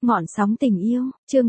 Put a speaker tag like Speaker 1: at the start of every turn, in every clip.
Speaker 1: Ngọn sóng tình yêu, chương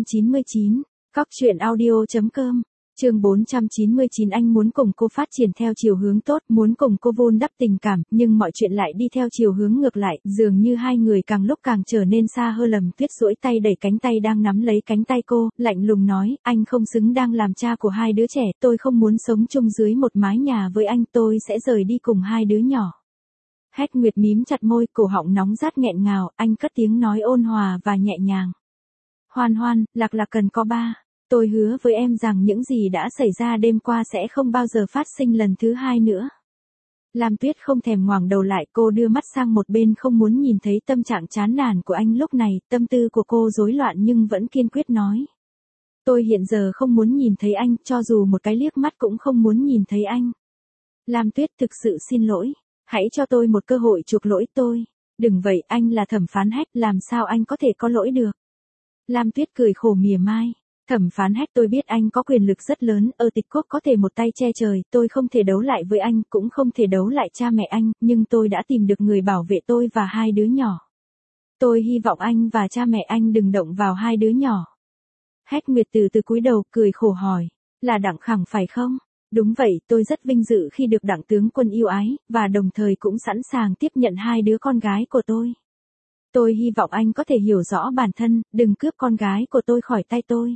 Speaker 1: 499, Cóc truyện audio.com, chương 499. Anh muốn cùng cô phát triển theo chiều hướng tốt, muốn cùng cô vun đắp tình cảm, nhưng mọi chuyện lại đi theo chiều hướng ngược lại, dường như hai người càng lúc càng trở nên xa hơn. Lâm Tuyết duỗi tay đẩy cánh tay đang nắm lấy cánh tay cô, lạnh lùng nói, anh không xứng đang làm cha của hai đứa trẻ, tôi không muốn sống chung dưới một mái nhà với anh, tôi sẽ rời đi cùng hai đứa nhỏ. Hách Nguyệt mím chặt môi, cổ họng nóng rát nghẹn ngào, anh cất tiếng nói ôn hòa và nhẹ nhàng. Hoan Hoan, Lạc Lạc cần có ba. Tôi hứa với em rằng những gì đã xảy ra đêm qua sẽ không bao giờ phát sinh lần thứ hai nữa. Lam Tuyết không thèm ngoảnh đầu lại, cô đưa mắt sang một bên không muốn nhìn thấy tâm trạng chán nản của anh lúc này, tâm tư của cô rối loạn nhưng vẫn kiên quyết nói. Tôi hiện giờ không muốn nhìn thấy anh, cho dù một cái liếc mắt cũng không muốn nhìn thấy anh. Lam Tuyết thực sự xin lỗi. Hãy cho tôi một cơ hội chuộc lỗi tôi. Đừng vậy, anh là thẩm phán Hách, làm sao anh có thể có lỗi được. Lam Tuyết cười khổ mỉa mai. Thẩm phán Hách, tôi biết anh có quyền lực rất lớn, ở Tịch Quốc có thể một tay che trời, tôi không thể đấu lại với anh, cũng không thể đấu lại cha mẹ anh, nhưng tôi đã tìm được người bảo vệ tôi và hai đứa nhỏ. Tôi hy vọng anh và cha mẹ anh đừng động vào hai đứa nhỏ. Hách Nguyệt từ từ cúi đầu, cười khổ hỏi, là Đặng Khẳng phải không? Đúng vậy, tôi rất vinh dự khi được Đặng tướng quân yêu ái, và đồng thời cũng sẵn sàng tiếp nhận hai đứa con gái của tôi. Tôi hy vọng anh có thể hiểu rõ bản thân, đừng cướp con gái của tôi khỏi tay tôi.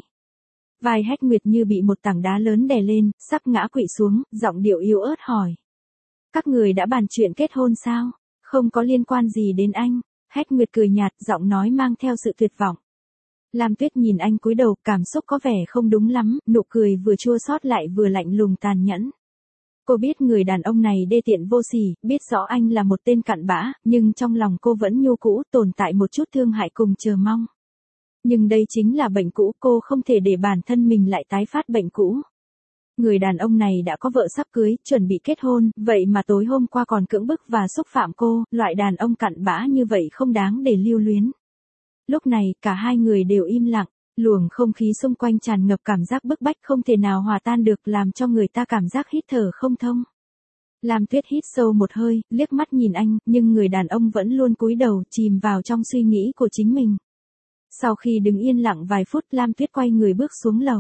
Speaker 1: Vai Hách Nguyệt như bị một tảng đá lớn đè lên, sắp ngã quỵ xuống, giọng điệu yếu ớt hỏi. Các người đã bàn chuyện kết hôn sao? Không có liên quan gì đến anh. Hách Nguyệt cười nhạt, giọng nói mang theo sự tuyệt vọng. Lam Tuyết nhìn anh cúi đầu, cảm xúc có vẻ không đúng lắm, nụ cười vừa chua xót lại vừa lạnh lùng tàn nhẫn. Cô biết người đàn ông này đê tiện vô sỉ, biết rõ anh là một tên cặn bã, nhưng trong lòng cô vẫn nhu cũ tồn tại một chút thương hại cùng chờ mong. Nhưng đây chính là bệnh cũ, cô không thể để bản thân mình lại tái phát bệnh cũ. Người đàn ông này đã có vợ sắp cưới, chuẩn bị kết hôn, vậy mà tối hôm qua còn cưỡng bức và xúc phạm cô, loại đàn ông cặn bã như vậy không đáng để lưu luyến. Lúc này, cả hai người đều im lặng, luồng không khí xung quanh tràn ngập cảm giác bức bách không thể nào hòa tan được, làm cho người ta cảm giác hít thở không thông. Lam Tuyết hít sâu một hơi, liếc mắt nhìn anh, nhưng người đàn ông vẫn luôn cúi đầu, chìm vào trong suy nghĩ của chính mình. Sau khi đứng yên lặng vài phút, Lam Tuyết quay người bước xuống lầu.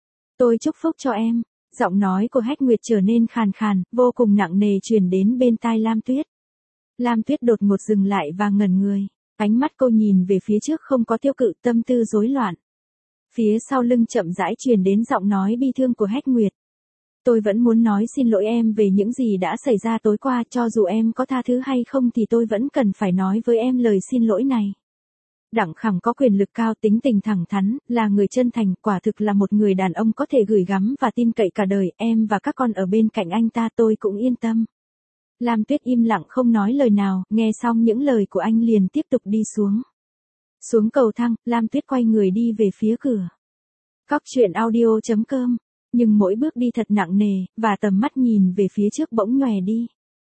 Speaker 1: Tôi chúc phúc cho em. Giọng nói của Hách Nguyệt trở nên khàn khàn, vô cùng nặng nề truyền đến bên tai Lam Tuyết. Lam Tuyết đột ngột dừng lại và ngẩn người. Ánh mắt cô nhìn về phía trước không có tiêu cự, tâm tư rối loạn. Phía sau lưng chậm rãi truyền đến giọng nói bi thương của Hách Nguyệt. Tôi vẫn muốn nói xin lỗi em về những gì đã xảy ra tối qua, cho dù em có tha thứ hay không thì tôi vẫn cần phải nói với em lời xin lỗi này. Đặng Khẳng có quyền lực cao, tính tình thẳng thắn, là người chân thành, quả thực là một người đàn ông có thể gửi gắm và tin cậy cả đời, em và các con ở bên cạnh anh ta tôi cũng yên tâm. Lam Tuyết im lặng không nói lời nào, nghe xong những lời của anh liền tiếp tục đi xuống. Xuống cầu thang, Lam Tuyết quay người đi về phía cửa. Cóc truyện audio.com, nhưng mỗi bước đi thật nặng nề, và tầm mắt nhìn về phía trước bỗng nhòe đi.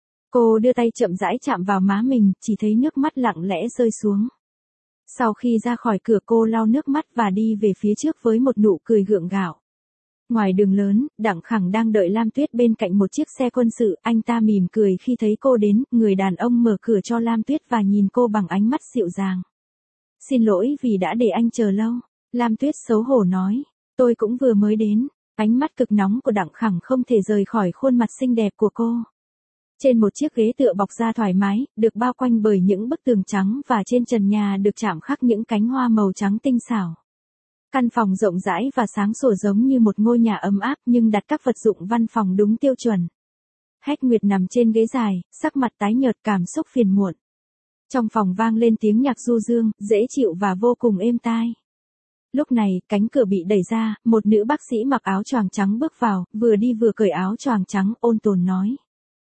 Speaker 1: Cô đưa tay chậm rãi chạm vào má mình, chỉ thấy nước mắt lặng lẽ rơi xuống. Sau khi ra khỏi cửa cô lau nước mắt và đi về phía trước với một nụ cười gượng gạo. Ngoài đường lớn, Đặng Khẳng đang đợi Lam Tuyết bên cạnh một chiếc xe quân sự, anh ta mỉm cười khi thấy cô đến, người đàn ông mở cửa cho Lam Tuyết và nhìn cô bằng ánh mắt dịu dàng. Xin lỗi vì đã để anh chờ lâu, Lam Tuyết xấu hổ nói, tôi cũng vừa mới đến, ánh mắt cực nóng của Đặng Khẳng không thể rời khỏi khuôn mặt xinh đẹp của cô. Trên một chiếc ghế tựa bọc da thoải mái, được bao quanh bởi những bức tường trắng và trên trần nhà được chạm khắc những cánh hoa màu trắng tinh xảo. Căn phòng rộng rãi và sáng sủa giống như một ngôi nhà ấm áp nhưng đặt các vật dụng văn phòng đúng tiêu chuẩn. Hách Nguyệt nằm trên ghế dài, sắc mặt tái nhợt, cảm xúc phiền muộn. Trong phòng vang lên tiếng nhạc du dương, dễ chịu và vô cùng êm tai. Lúc này, cánh cửa bị đẩy ra, một nữ bác sĩ mặc áo choàng trắng bước vào, vừa đi vừa cởi áo choàng trắng, ôn tồn nói.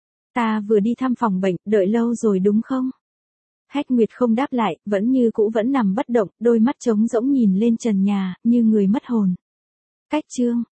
Speaker 1: Ta vừa đi thăm phòng bệnh, đợi lâu rồi đúng không? Hách Nguyệt không đáp lại, vẫn như cũ vẫn nằm bất động, đôi mắt trống rỗng nhìn lên trần nhà, như người mất hồn. Cách chương